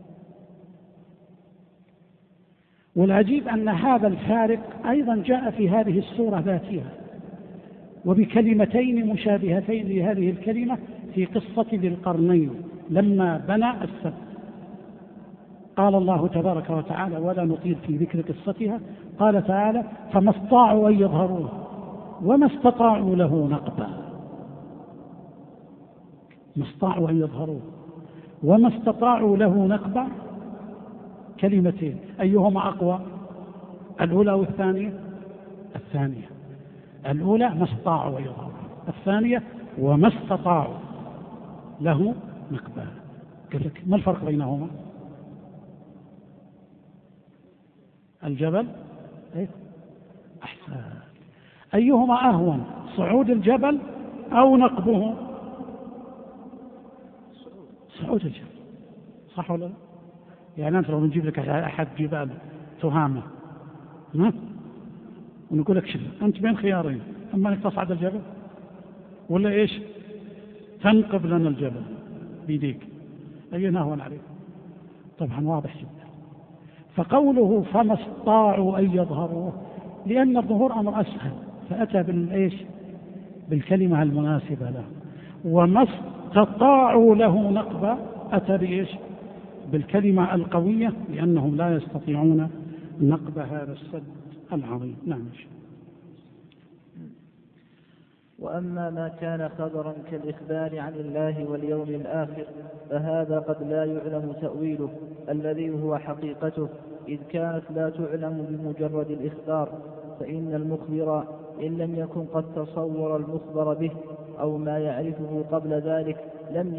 والعجيب أن هذا الفارق أيضا جاء في هذه السورة ذاتها وبكلمتين مشابهتين لهذه الكلمة في قصة ذي القرنين لما بنى السد. قال الله تبارك وتعالى ولا نطيل في ذكر قصتها، قال تعالى فما استطاعوا أن يظهروه وما استطاعوا له نقبا. ما استطاعوا أن يظهروه وما استطاعوا له نقبا، كلمتين أيهما أقوى؟ الأولى والثانية؟ الثانية. الأولى ما استطاعوا أن يظهروه، الثانية وما استطاعوا له نقبا. ما الفرق بينهما؟ الجبل أحسن. أيهما أهون، صعود الجبل أو نقبه؟ صعود الجبل، صح ولا لا؟ يعني أنت لو نجيب لك أحد جبال تهامة ونقول لك شوف أنت بين خيارين، أما أنك تصعد الجبل ولا إيش تنقب لنا الجبل بيديك، أينا هون عليك؟ طبعا واضح جدا. فقوله فما استطاعوا أن يظهروه، لأن الظهور أمر أسهل فأتى بالإيش بالكلمة المناسبة له، وما استطاعوا له نقبا أتى بإيش بالكلمة القوية، لأنهم لا يستطيعون نقب هذا السد العظيم. نعم. وأما ما كان خبرا كالإخبار عن الله واليوم الآخر فهذا قد لا يعلم تأويله الذي هو حقيقته، إذ كانت لا تعلم بمجرد الإخبار، فإن المخبر إن لم يكن قد تصور المخبر به أو ما يعرفه قبل ذلك لم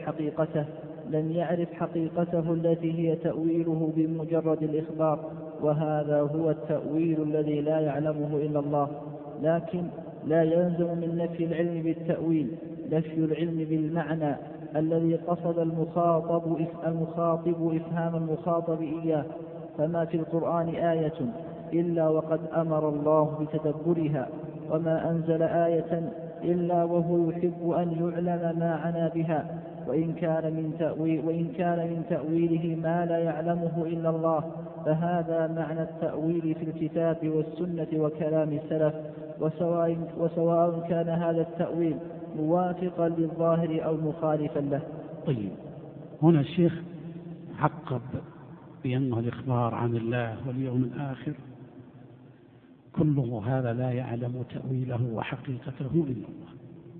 يعرف حقيقته التي هي تأويله بمجرد الإخبار، وهذا هو التأويل الذي لا يعلمه إلا الله. لكن لا يلزم من نفي العلم بالتأويل نفي العلم بالمعنى الذي قصد المخاطب إفهام المخاطب إياه، فما في القرآن آية إلا وقد أمر الله بتدبرها، وما أنزل آية إلا وهو يحب أن يعلم ما عنى بها، وإن كان من تأويله ما لا يعلمه إلا الله، فهذا معنى التأويل في الكتاب والسنة وكلام السلف، وسواء كان هذا التأويل موافقا للظاهر أو مخالفا له. طيب، هنا الشيخ عقب بأنه الإخبار عن الله واليوم الآخر كله هذا لا يعلم تأويله وحقيقته إلا الله.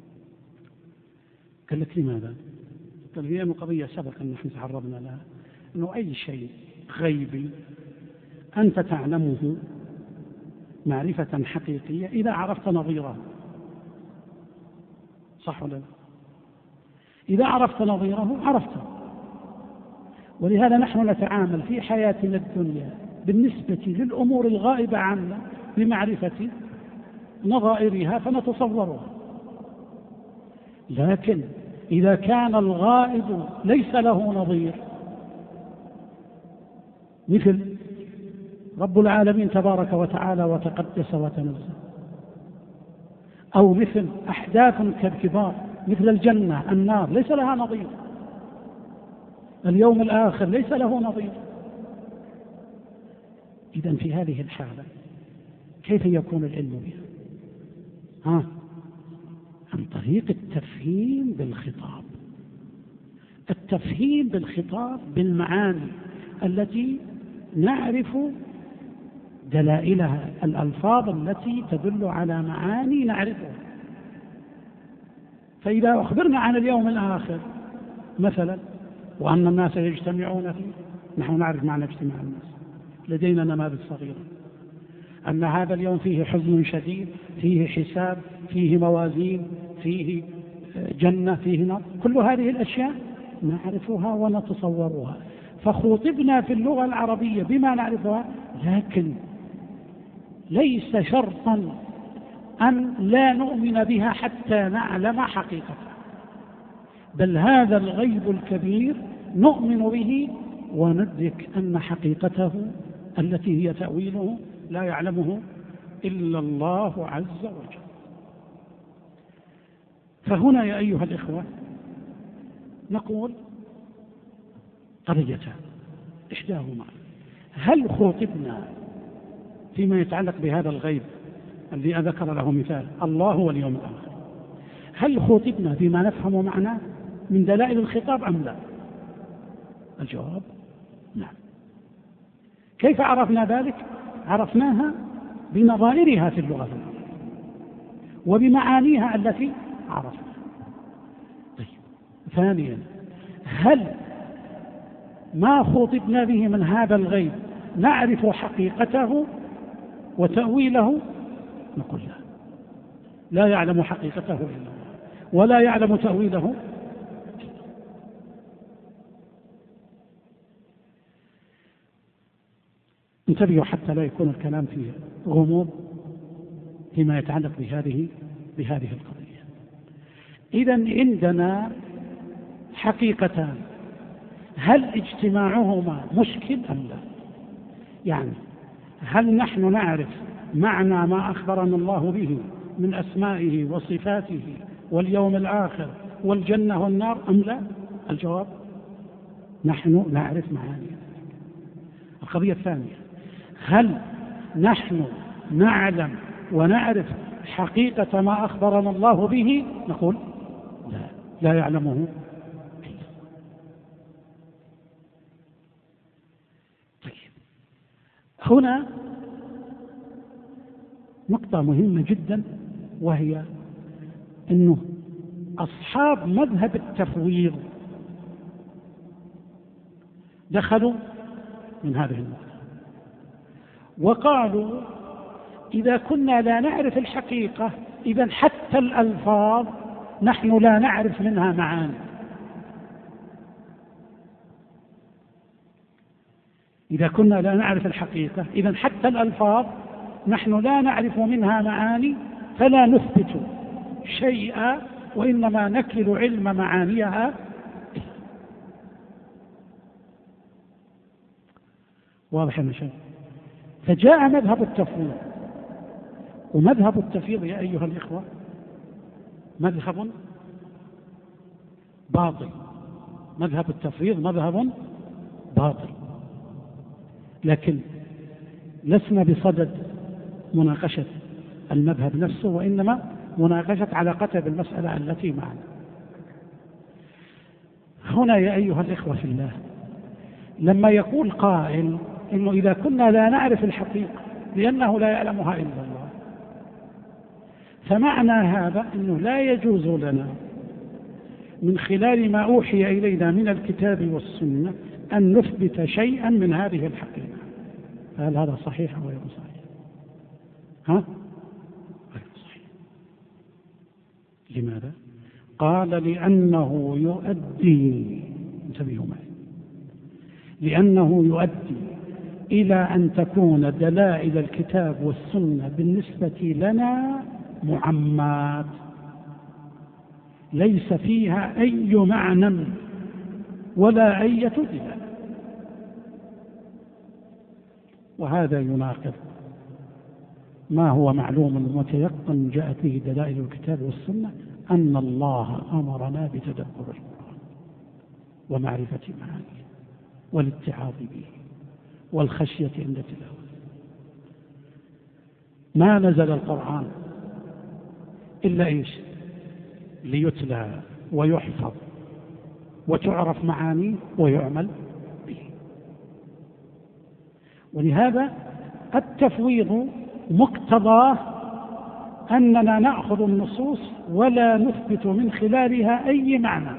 قال لك لماذا؟ قال هي قضية سبق أن نحن تعرضنا لها، أنه أي شيء غيبي أنت تعلمه معرفة حقيقية إذا عرفت نظيره، صح ولا لا؟ إذا عرفت نظيره عرفته. ولهذا نحن نتعامل في حياتنا الدنيا بالنسبة للأمور الغائبة عنا بمعرفة نظائرها فنتصورها، لكن إذا كان الغائب ليس له نظير مثل رب العالمين تبارك وتعالى وتقدس وتنزه، أو مثل أحداث كالكبار مثل الجنة النار ليس لها نظير، اليوم الآخر ليس له نظير، إذن في هذه الحالة كيف يكون العلم بها؟ عن طريق التفهيم بالخطاب، التفهيم بالخطاب بالمعاني التي نعرف دلائلها، الألفاظ التي تدل على معاني نعرفها. فإذا أخبرنا عن اليوم الآخر مثلا وأن الناس يجتمعون فيه، نحن نعرف معنى اجتماع الناس، لدينا نماذج صغيرة، أن هذا اليوم فيه حزن شديد، فيه حساب، فيه موازين، فيه جنة، فيه نار، كل هذه الأشياء نعرفها ونتصورها، فخوطبنا في اللغة العربية بما نعرفها، لكن ليس شرطا أن لا نؤمن بها حتى نعلم حقيقتها، بل هذا الغيب الكبير نؤمن به وندرك أن حقيقته التي هي تأويله لا يعلمه إلا الله عز وجل. فهنا يا أيها الإخوة نقول قضيتان، إحداهما هل خوطبنا فيما يتعلق بهذا الغيب الذي أذكر له مثال الله واليوم الآخر، هل خوطبنا بما نفهم معناه من دلائل الخطاب أم لا؟ الجواب نعم. كيف عرفنا ذلك؟ عرفناها بنظائرها في اللغة وبمعانيها التي عرفنا. طيب، ثانيا هل ما خوطبنا به من هذا الغيب نعرف حقيقته وتأويله؟ نقول لا يعلم حقيقته إلا الله ولا يعلم تأويله. انتبهوا حتى لا يكون الكلام فيه غموض فيما يتعلق بهذه القضية. إذن عندنا حقيقتان، هل اجتماعهما مشكل أم لا؟ يعني هل نحن نعرف معنى ما أخبرنا الله به من أسمائه وصفاته واليوم الآخر والجنة والنار أم لا؟ الجواب نحن نعرف معاني. القضية الثانية، هل نحن نعلم ونعرف حقيقة ما أخبرنا الله به؟ نقول لا يعلمه. طيب، هنا نقطة مهمة جدا، وهي أنه أصحاب مذهب التفويض دخلوا من هذه النقطة وقالوا إذا كنا لا نعرف الحقيقة إذن حتى الألفاظ نحن لا نعرف منها معاني. إذا كنا لا نعرف الحقيقة إذن حتى الألفاظ نحن لا نعرف منها معاني، فلا نثبت شيئا وإنما نكل علم معانيها. واضح يا شيخ؟ فجاء مذهب التفويض، ومذهب التفويض يا أيها الإخوة مذهب باطل. مذهب التفويض مذهب باطل، لكن لسنا بصدد مناقشة المذهب نفسه، وإنما مناقشة علاقته بالمسألة التي معنا. هنا يا أيها الإخوة في الله، لما يقول قائل إنه إذا كنا لا نعرف الحقيقة لأنه لا يعلمها إلا الله، فمعنى هذا أنه لا يجوز لنا من خلال ما أوحي إلينا من الكتاب والسنة أن نثبت شيئا من هذه الحقيقة. هل هذا صحيح أو غير صحيح؟ غير صحيح. لماذا؟ قال لأنه يؤدي، انتبهوا معي، لأنه يؤدي إلى أن تكون دلائل الكتاب والسنة بالنسبة لنا معمات ليس فيها أي معنى ولا أي دلالة، وهذا يناقض ما هو معلوم متيقن جاءت به دلائل الكتاب والسنة، أن الله أمرنا بتدبر القرآن ومعرفة معانيه والاتعاظ به والخشية عند تلاوته. ما نزل القرآن إلا إيش؟ ليتلى ويحفظ وتعرف معانيه ويعمل به. ولهذا التفويض مقتضاه أننا نأخذ النصوص ولا نثبت من خلالها أي معنى،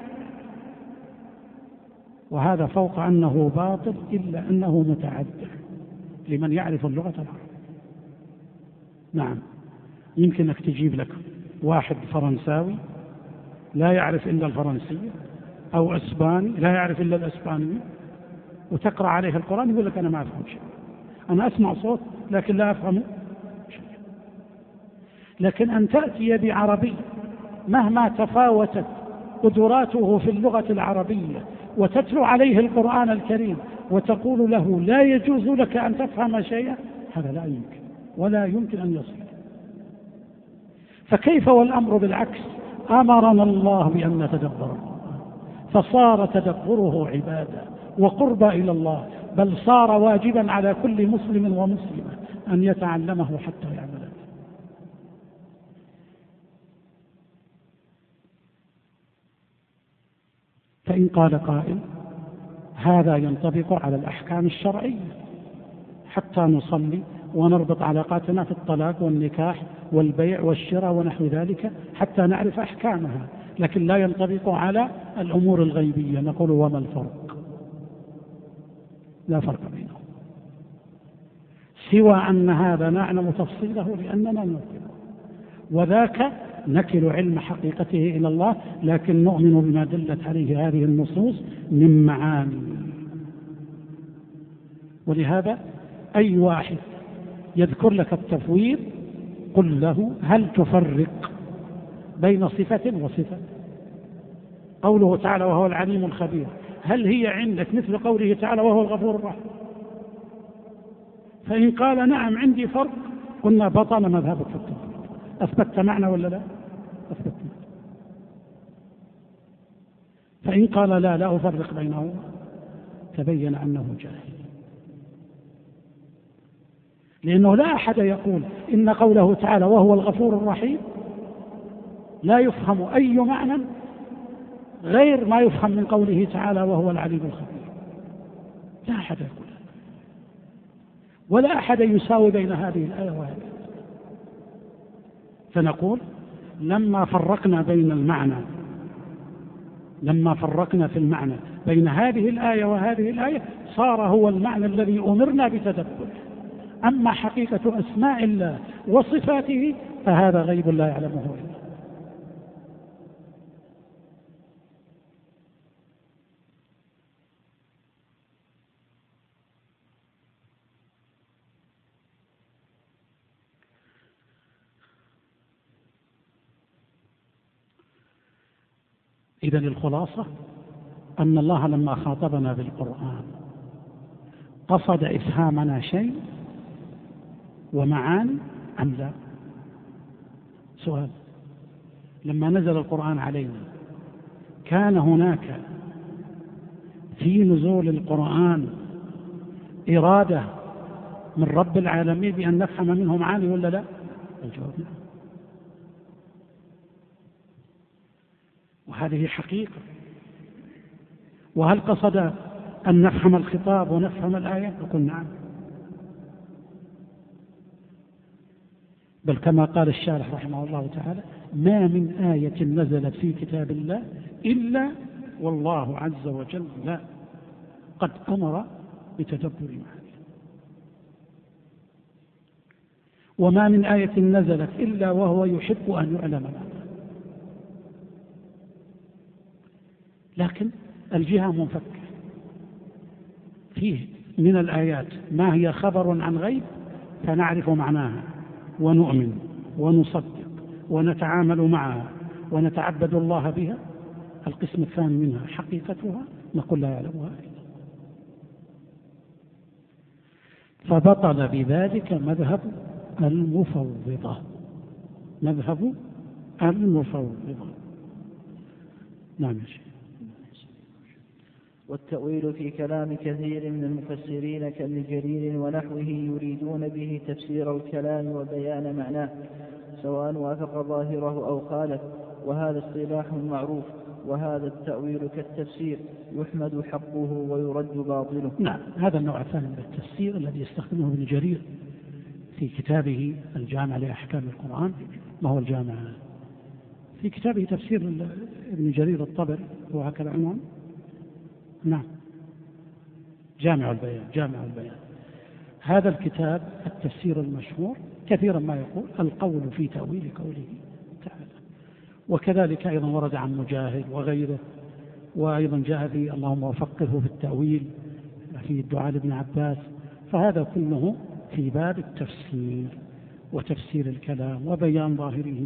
وهذا فوق أنه باطل إلا أنه متعذر لمن يعرف اللغة العربية. نعم، يمكنك تجيب لك واحد فرنساوي لا يعرف إلا الفرنسية، أو أسباني لا يعرف إلا الأسبانية، وتقرأ عليه القرآن يقول لك أنا ما أفهم شيء، أنا أسمع صوت لكن لا أفهم شيء. لكن أن تأتي بعربي مهما تفاوتت قدراته في اللغة العربية وتتلو عليه القرآن الكريم وتقول له لا يجوز لك أن تفهم شيئا، هذا لا يمكن ولا يمكن أن يصل. فكيف والأمر بالعكس؟ أمرنا الله بأن نتدبر القرآن، فصار تدبره عبادة وقربة إلى الله، بل صار واجبا على كل مسلم ومسلمة أن يتعلمه حتى يعمله. فإن قال قائل هذا ينطبق على الأحكام الشرعية حتى نصلي ونربط علاقاتنا في الطلاق والنكاح والبيع والشراء ونحو ذلك حتى نعرف أحكامها، لكن لا ينطبق على الأمور الغيبية. نقول وما الفرق؟ لا فرق بينهم، سوى أن هذا نعلم تفصيله لأننا نؤمن، وذاك نكل علم حقيقته إلى الله، لكن نؤمن بما دلت عليه هذه النصوص من معاني. ولهذا أي واحد يذكر لك التفويض قل له هل تفرق بين صفة وصفة؟ قوله تعالى وهو العليم الخبير، هل هي عندك مثل قوله تعالى وهو الغفور الرحيم؟ فإن قال نعم عندي فرق قلنا بطل مذهبك في التفريق. أثبتت معنى ولا لا؟ أثبتت. فإن قال لا أفرق بينهما تبين أنه جاهل، لأنه لا أحد يقول إن قوله تعالى وهو الغفور الرحيم لا يفهم أي معنى غير ما يفهم من قوله تعالى وهو العليم الخبير. لا أحد يقول هذا، ولا أحد يساوي بين هذه الآية وهذه. فنقول لما فرقنا في المعنى بين هذه الآية وهذه الآية صار هو المعنى الذي أمرنا بتدبره. أما حقيقة أسماء الله وصفاته فهذا غيب لا يعلمه إلا الله. إذن الخلاصة أن الله لما خاطبنا بالقرآن قصد إفهامنا شيء ومعاني أم لا؟ سؤال. لما نزل القرآن علينا كان هناك في نزول القرآن إرادة من رب العالمين بأن نفهم منه معاني ولا لا؟ الجواب لا. وهذه حقيقة. وهل قصد أن نفهم الخطاب ونفهم الآية؟ نقول نعم. بل كما قال الشارح رحمه الله تعالى ما من آية نزلت في كتاب الله إلا والله عز وجل قد أمر بتدبر معانيها، وما من آية نزلت إلا وهو يحب أن يعلم معناها. لكن الجهة منفكة، فيه من الآيات ما هي خبر عن غيب فنعرف معناها ونؤمن ونصدق ونتعامل معها ونتعبد الله بها. القسم الثاني منها حقيقتها نقول لا يعلمها إلا. فبطل بذلك مذهب المفوضة. نعم يا شيخ. والتأويل في كلام كثير من المفسرين كابن جرير ونحوه يريدون به تفسير الكلام وبيان معناه سواء وافق ظاهره أو خالف، وهذا اصطلاح معروف. وهذا التأويل كالتفسير يحمد حقه ويرد باطله. نعم، هذا النوع الثاني من التفسير الذي يستخدمه ابن جرير في كتابه الجامع لأحكام القرآن. ما هو الجامع؟ في كتابه تفسير ابن جرير الطبري، هو هكذا عنوان. نعم، جامع البيان. هذا الكتاب التفسير المشهور كثيرا ما يقول القول في تأويل قوله تعالى، وكذلك أيضا ورد عن مجاهد وغيره، وأيضا جاء في اللهم وفقه في التأويل في الدعاء لابن عباس. فهذا كله في باب التفسير وتفسير الكلام وبيان ظاهره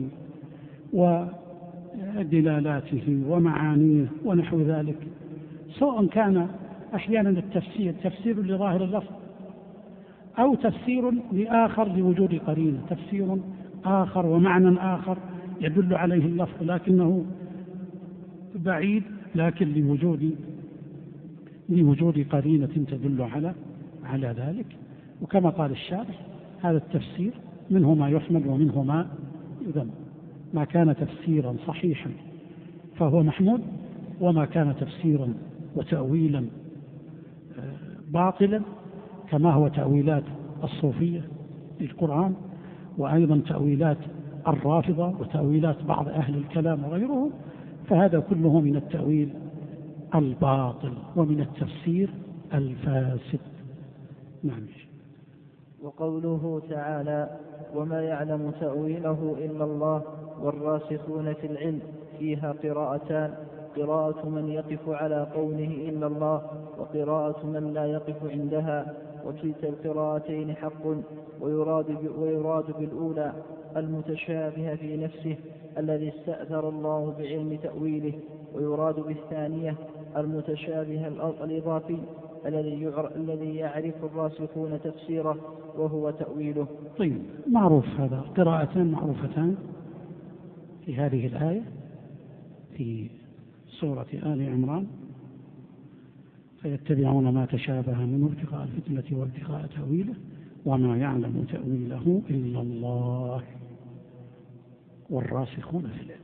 ودلالاته ومعانيه ونحو ذلك، سواء كان أحيانا التفسير تفسير لظاهر اللفظ أو تفسير لآخر لوجود قرينة، تفسير آخر ومعنى آخر يدل عليه اللفظ لكنه بعيد، لكن لوجود قرينة تدل على ذلك. وكما قال الشارح هذا التفسير منه ما يحمد ومنه ما يذم. ما كان تفسيرا صحيحا فهو محمود، وما كان تفسيرا وتأويلا باطلا كما هو تأويلات الصوفية للقرآن، وأيضا تأويلات الرافضة وتأويلات بعض أهل الكلام وغيرهم، فهذا كله من التأويل الباطل ومن التفسير الفاسد. نعم. وقوله تعالى وما يعلم تأويله إلا الله والراسخون في العلم فيها قراءتان: قراءة من يقف على قوله إلا الله، وقراءة من لا يقف عندها. وكلتا القراءتين حق، ويراد بالأولى المتشابه في نفسه الذي استأثر الله بعلم تأويله، ويراد بالثانية المتشابه الإضافي الذي يعرف الراسخون تفسيره وهو تأويله. طيب، معروف هذا. قراءتان معروفتان في هذه الآية في سورة آل عمران: فيتبعون ما تشابه منه ابتغاء الفتنة وابتغاء تأويله وما يعلم تأويله إلا الله والراسخون في العلم.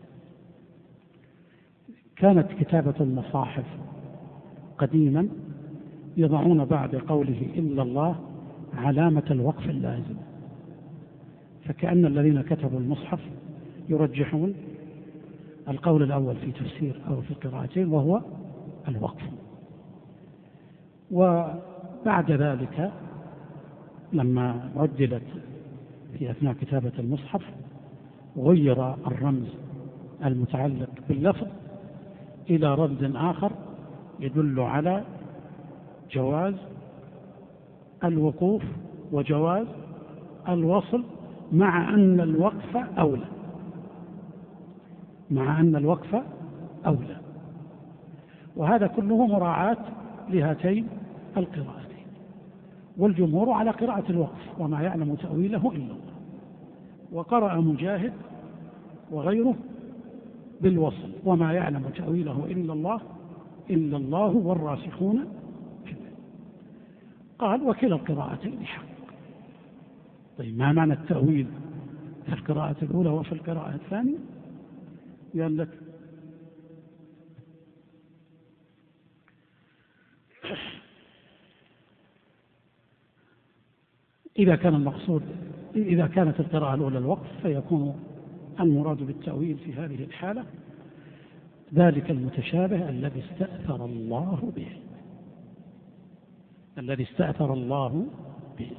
كانت كتابة المصاحف قديما يضعون بعد قوله إلا الله علامة الوقف اللازم، فكأن الذين كتبوا المصحف يرجحون القول الأول في تفسير أو في قراءتين وهو الوقف. وبعد ذلك لما عدلت في أثناء كتابة المصحف غير الرمز المتعلق باللفظ إلى رمز آخر يدل على جواز الوقوف وجواز الوصل، مع أن الوقف أولى. وهذا كله مراعاة لهاتين القراءتين. والجمهور على قراءة الوقف وما يعلم تأويله إلا الله، وقرأ مجاهد وغيره بالوصل وما يعلم تأويله إلا الله والراسخون في العلم. قال وكلا القراءتين حق. طيب، ما معنى التأويل في القراءة الأولى وفي القراءة الثانية؟ قال لك إذا كانت القراءة الأولى الوقف فيكون المراد بالتأويل في هذه الحالة ذلك المتشابه الذي استأثر الله به.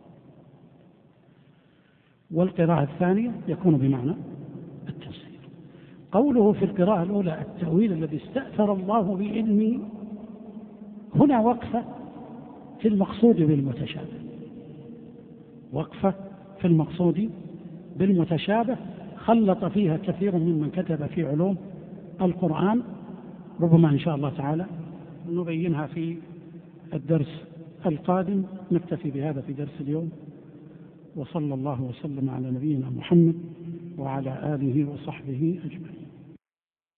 والقراءة الثانية يكون بمعنى التفسير. قوله في القراءة الأولى التأويل الذي استأثر الله بعلمه، هنا وقفة في المقصود بالمتشابه، خلط فيها كثير ممن كتب في علوم القرآن. ربما إن شاء الله تعالى نبينها في الدرس القادم. نكتفي بهذا في درس اليوم، وصلى الله وسلم على نبينا محمد وعلى آله وصحبه أجمعين.